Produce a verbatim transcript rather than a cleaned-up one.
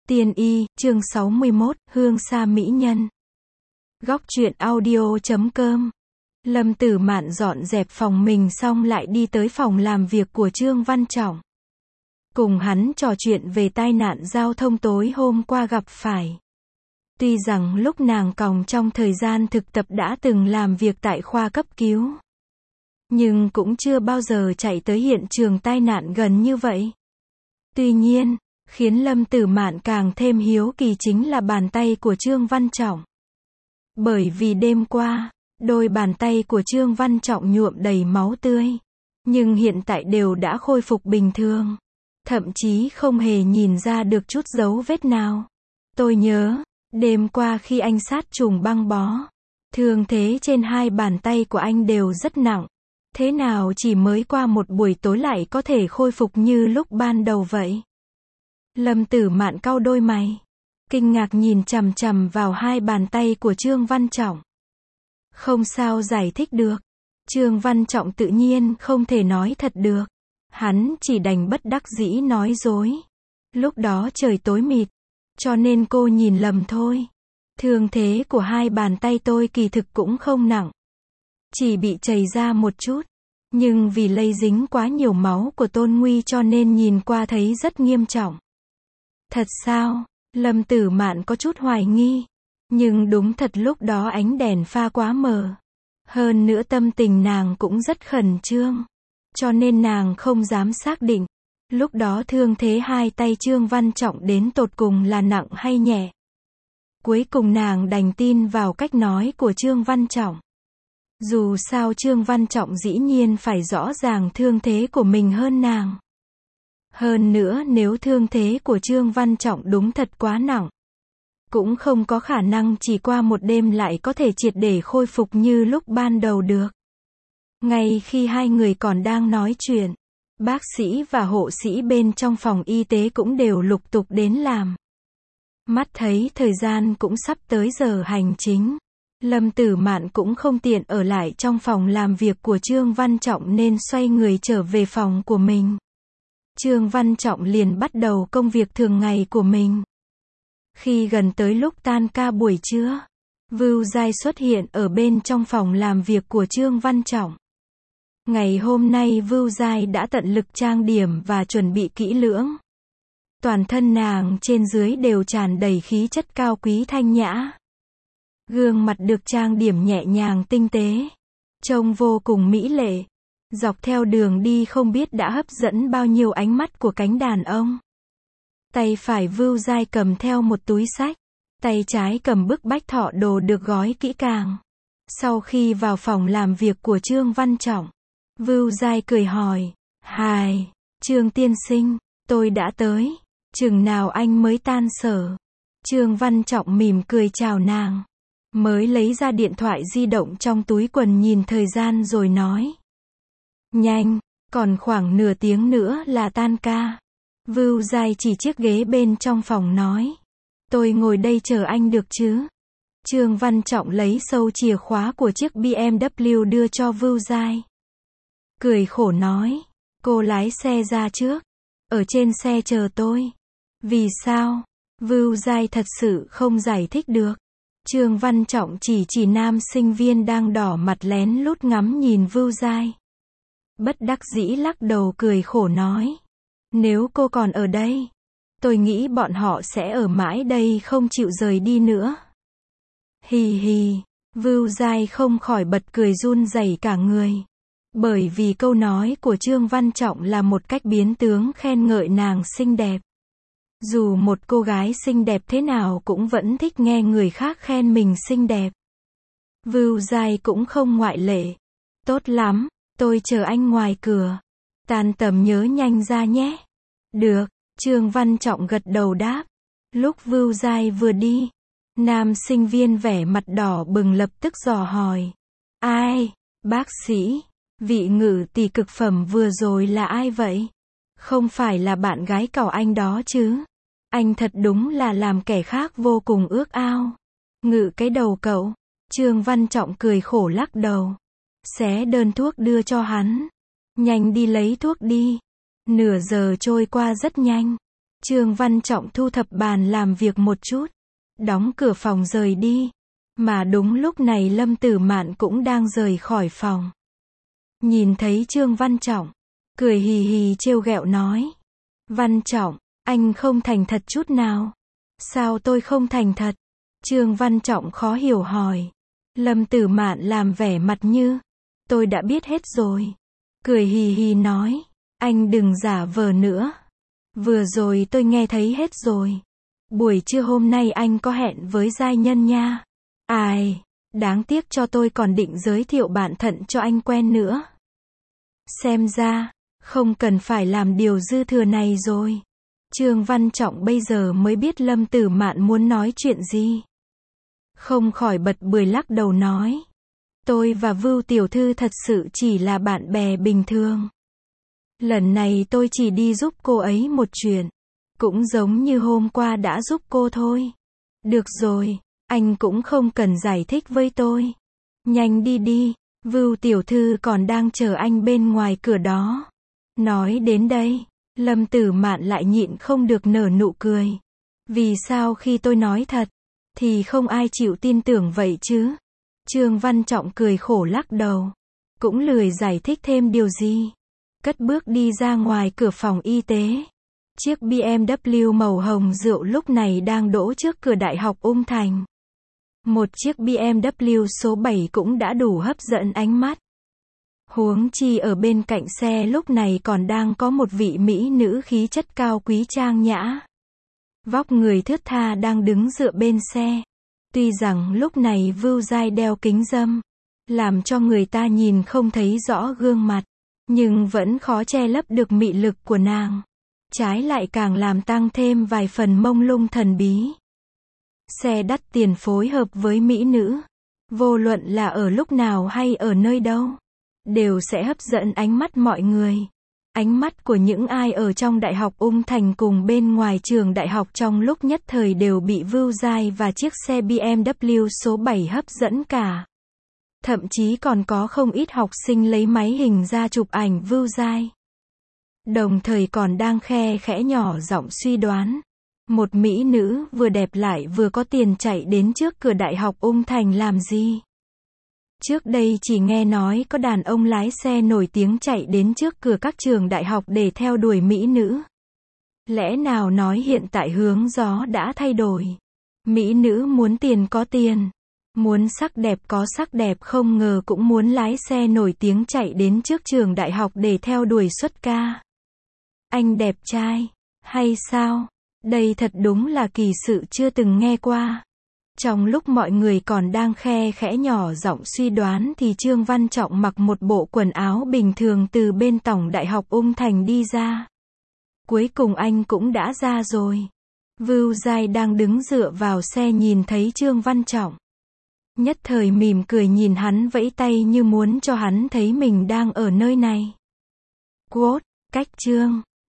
Tiên y, chương sáu mươi mốt, hương xa mỹ nhân. Góc truyện audio chấm com. Lâm Tử Mạn dọn dẹp phòng mình xong lại đi tới phòng làm việc của Trương Văn Trọng. Cùng hắn trò chuyện về tai nạn giao thông tối hôm qua gặp phải. Tuy rằng lúc nàng còng trong thời gian thực tập đã từng làm việc tại khoa cấp cứu, nhưng cũng chưa bao giờ chạy tới hiện trường tai nạn gần như vậy. Tuy nhiên, khiến Lâm Tử Mạn càng thêm hiếu kỳ chính là bàn tay của Trương Văn Trọng. Bởi vì đêm qua, đôi bàn tay của Trương Văn Trọng nhuộm đầy máu tươi, nhưng hiện tại đều đã khôi phục bình thường. Thậm chí không hề nhìn ra được chút dấu vết nào. Tôi nhớ, đêm qua khi anh sát trùng băng bó, thương thế trên hai bàn tay của anh đều rất nặng. Thế nào chỉ mới qua một buổi tối lại có thể khôi phục như lúc ban đầu vậy? Lâm Tử Mạn cau đôi mày, kinh ngạc nhìn chằm chằm vào hai bàn tay của Trương Văn Trọng. Không sao giải thích được. Trương Văn Trọng tự nhiên không thể nói thật được. Hắn chỉ đành bất đắc dĩ nói dối. Lúc đó trời tối mịt, cho nên cô nhìn lầm thôi. Thương thế của hai bàn tay tôi kỳ thực cũng không nặng, chỉ bị chảy ra một chút. Nhưng vì lây dính quá nhiều máu của Tôn Nguy cho nên nhìn qua thấy rất nghiêm trọng. Thật sao? Lâm Tử Mạn có chút hoài nghi. Nhưng đúng thật lúc đó ánh đèn pha quá mờ. Hơn nữa tâm tình nàng cũng rất khẩn trương. Cho nên nàng không dám xác định. Lúc đó thương thế hai tay Trương Văn Trọng đến tột cùng là nặng hay nhẹ. Cuối cùng nàng đành tin vào cách nói của Trương Văn Trọng. Dù sao Trương Văn Trọng dĩ nhiên phải rõ ràng thương thế của mình hơn nàng. Hơn nữa nếu thương thế của Trương Văn Trọng đúng thật quá nặng, cũng không có khả năng chỉ qua một đêm lại có thể triệt để khôi phục như lúc ban đầu được. Ngay khi hai người còn đang nói chuyện, bác sĩ và hộ sĩ bên trong phòng y tế cũng đều lục tục đến làm. Mắt thấy thời gian cũng sắp tới giờ hành chính, Lâm Tử Mạn cũng không tiện ở lại trong phòng làm việc của Trương Văn Trọng nên xoay người trở về phòng của mình. Trương Văn Trọng liền bắt đầu công việc thường ngày của mình. Khi gần tới lúc tan ca buổi trưa, Vưu Giai xuất hiện ở bên trong phòng làm việc của Trương Văn Trọng. Ngày hôm nay Vưu Giai đã tận lực trang điểm và chuẩn bị kỹ lưỡng. Toàn thân nàng trên dưới đều tràn đầy khí chất cao quý thanh nhã. Gương mặt được trang điểm nhẹ nhàng tinh tế, trông vô cùng mỹ lệ. Dọc theo đường đi không biết đã hấp dẫn bao nhiêu ánh mắt của cánh đàn ông. Tay phải Vưu Giai cầm theo một túi xách, tay trái cầm bức bách thọ đồ được gói kỹ càng. Sau khi vào phòng làm việc của Trương Văn Trọng, Vưu Giai cười hỏi, "Hài, Trương tiên sinh, tôi đã tới, chừng nào anh mới tan sở?" Trương Văn Trọng mỉm cười chào nàng, mới lấy ra điện thoại di động trong túi quần nhìn thời gian rồi nói, "Nhanh, còn khoảng nửa tiếng nữa là tan ca." Vưu Giai chỉ chiếc ghế bên trong phòng nói, "Tôi ngồi đây chờ anh được chứ?" Trương Văn Trọng lấy sâu chìa khóa của chiếc bê em vê đưa cho Vưu Giai. Cười khổ nói, "Cô lái xe ra trước, ở trên xe chờ tôi." "Vì sao?" Vưu Giai thật sự không giải thích được. Trương Văn Trọng chỉ chỉ nam sinh viên đang đỏ mặt lén lút ngắm nhìn Vưu Giai. Bất đắc dĩ lắc đầu cười khổ nói, "Nếu cô còn ở đây, tôi nghĩ bọn họ sẽ ở mãi đây không chịu rời đi nữa." Hì hì, Vưu Giai không khỏi bật cười run rẩy cả người. Bởi vì câu nói của Trương Văn Trọng là một cách biến tướng khen ngợi nàng xinh đẹp. Dù một cô gái xinh đẹp thế nào cũng vẫn thích nghe người khác khen mình xinh đẹp. Vưu Giai cũng không ngoại lệ. "Tốt lắm, tôi chờ anh ngoài cửa. Tan tầm nhớ nhanh ra nhé." "Được." Trương Văn Trọng gật đầu đáp. Lúc Vưu Giai vừa đi, nam sinh viên vẻ mặt đỏ bừng lập tức dò hỏi, "Ai? Bác sĩ, vị ngự tỷ cực phẩm vừa rồi là ai vậy? Không phải là bạn gái cậu anh đó chứ? Anh thật đúng là làm kẻ khác vô cùng ước ao." "Ngự cái đầu cậu." Trương Văn Trọng cười khổ lắc đầu, xé đơn thuốc đưa cho hắn. "Nhanh đi lấy thuốc đi." Nửa giờ trôi qua rất nhanh. Trương Văn Trọng thu thập bàn làm việc một chút, đóng cửa phòng rời đi. Mà đúng lúc này Lâm Tử Mạn cũng đang rời khỏi phòng. Nhìn thấy Trương Văn Trọng, cười hì hì trêu ghẹo nói. Văn Trọng, anh không thành thật chút nào. Sao tôi không thành thật? Trương Văn Trọng khó hiểu hỏi. Lâm Tử Mạn làm vẻ mặt như, tôi đã biết hết rồi. Cười hì hì nói, anh đừng giả vờ nữa. Vừa rồi tôi nghe thấy hết rồi. Buổi trưa hôm nay anh có hẹn với giai nhân nha. Ai, đáng tiếc cho tôi còn định giới thiệu bạn Thận cho anh quen nữa. Xem ra, không cần phải làm điều dư thừa này rồi. Trương Văn Trọng bây giờ mới biết Lâm Tử Mạn muốn nói chuyện gì. Không khỏi bật bười lắc đầu nói. Tôi và Vưu tiểu thư thật sự chỉ là bạn bè bình thường. Lần này tôi chỉ đi giúp cô ấy một chuyện. Cũng giống như hôm qua đã giúp cô thôi. Được rồi, anh cũng không cần giải thích với tôi. Nhanh đi đi, Vưu tiểu thư còn đang chờ anh bên ngoài cửa đó. Nói đến đây, Lâm Tử Mạn lại nhịn không được nở nụ cười. Vì sao khi tôi nói thật, thì không ai chịu tin tưởng vậy chứ? Trương Văn Trọng cười khổ lắc đầu. Cũng lười giải thích thêm điều gì. Cất bước đi ra ngoài cửa phòng y tế. Chiếc bê em vê màu hồng rượu lúc này đang đỗ trước cửa Đại học Ung Thành. Một chiếc bê em vê số bảy cũng đã đủ hấp dẫn ánh mắt. Huống chi ở bên cạnh xe lúc này còn đang có một vị mỹ nữ khí chất cao quý trang nhã. Vóc người thướt tha đang đứng dựa bên xe. Tuy rằng lúc này Vưu Giai đeo kính râm, làm cho người ta nhìn không thấy rõ gương mặt, nhưng vẫn khó che lấp được mị lực của nàng. Trái lại càng làm tăng thêm vài phần mông lung thần bí. Xe đắt tiền phối hợp với mỹ nữ, vô luận là ở lúc nào hay ở nơi đâu, đều sẽ hấp dẫn ánh mắt mọi người. Ánh mắt của những ai ở trong Đại học Ung Thành cùng bên ngoài trường đại học trong lúc nhất thời đều bị Vưu Giai và chiếc xe bê em vê số bảy hấp dẫn cả. Thậm chí còn có không ít học sinh lấy máy hình ra chụp ảnh Vưu Giai. Đồng thời còn đang khe khẽ nhỏ giọng suy đoán. Một mỹ nữ vừa đẹp lại vừa có tiền chạy đến trước cửa Đại học Ung Thành làm gì? Trước đây chỉ nghe nói có đàn ông lái xe nổi tiếng chạy đến trước cửa các trường đại học để theo đuổi mỹ nữ. Lẽ nào nói hiện tại hướng gió đã thay đổi? Mỹ nữ muốn tiền có tiền, muốn sắc đẹp có sắc đẹp, không ngờ cũng muốn lái xe nổi tiếng chạy đến trước trường đại học để theo đuổi xuất ca. Anh đẹp trai, hay sao? Đây thật đúng là kỳ sự chưa từng nghe qua. Trong lúc mọi người còn đang khe khẽ nhỏ giọng suy đoán thì Trương Văn Trọng mặc một bộ quần áo bình thường từ bên tổng Đại học Ung Thành đi ra. Cuối cùng anh cũng đã ra rồi. Vưu Giai đang đứng dựa vào xe nhìn thấy Trương Văn Trọng. Nhất thời mỉm cười nhìn hắn vẫy tay như muốn cho hắn thấy mình đang ở nơi này. Quote, cách Trương